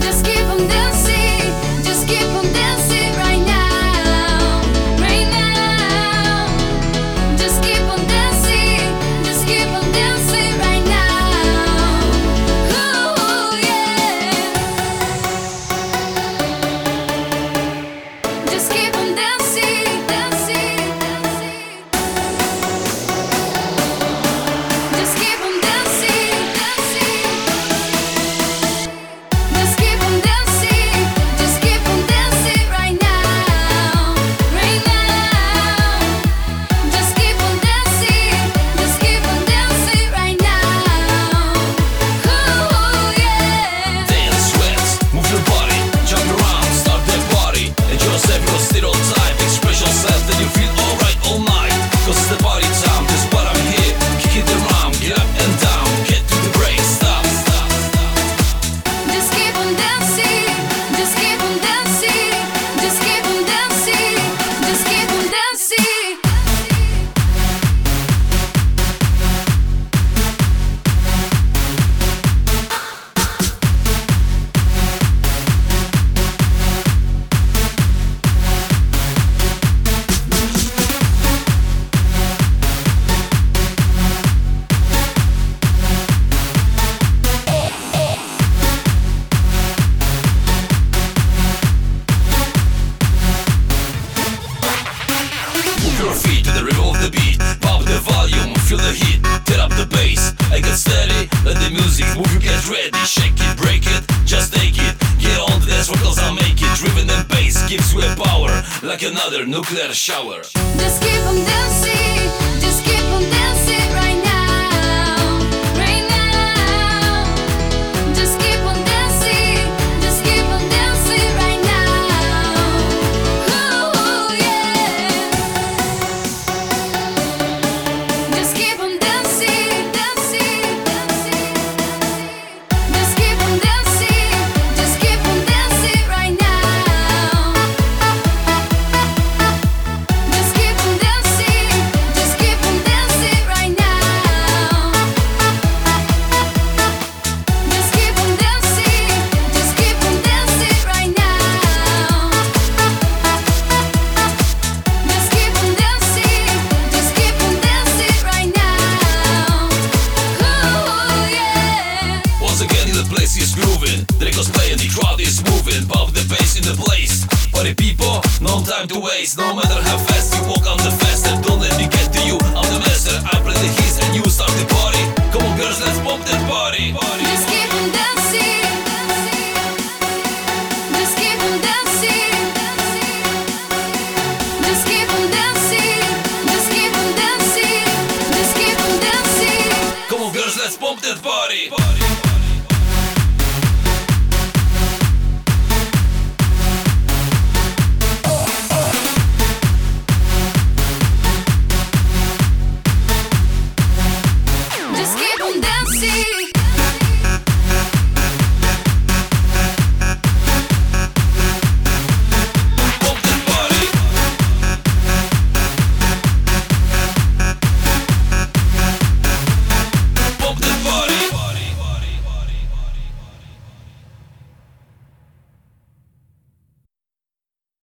Just keep on dancing, just keep on dancing right now, right now. Just keep on dancing, just keep on dancing right now. Ooh, yeah. Just keep on dancing, dancing, dancing. Just keep on dancing, dancing. Just keep on dancing, just keep on dancing right now, right now. Just keep on dancing, just keep on dancing right now. Ooh, yeah. Dance, sweat, move your body, jump around, start that party. Enjoy yourself, your stereotype. Express yourself, then you feel alright all night. Cause it's the party time, that's what I'm here. Kick it around, get up and down. Get to the break, stop, stop, stop. Just keep on dancing, just keep on dancing, just keep on dancing, just keep on dancing. Move your feet to the rhythm of the beat. Pop the volume, feel the heat. Turn up the bass, I get steady. Let the music move, you get ready. Shake it, break it, just take it. Get on the dance floor, cause I'll make it. Driven and bass gives you a power, like another nuclear shower. Just keep on dancing, just keep on dancing right now, right now. Just keep on dancing, just keep on dancing right now. Ooh, yeah. Just keep on dancing, dancing, dancing. Just keep on dancing, just keep on dancing right now. Just keep on dancing, just keep on dancing right now. Just keep on dancing, just keep on dancing right now. Just keep on dancing, just keep on dancing right now. Ooh, yeah. Once again, the place is grooving. The record's playing, the crowd is moving. Pop the bass in the place. Party people, no time to waste. No matter how fast you walk on the faster, don't let me get to you. I'm the master. I play the hits and you start the party. Come on, girls, let's pump that party. Just keep on dancing, just keep on dancing, just keep on dancing, just keep on dancing, just keep on dancing. Come on, girls, let's pump that party. Just keep on dancing.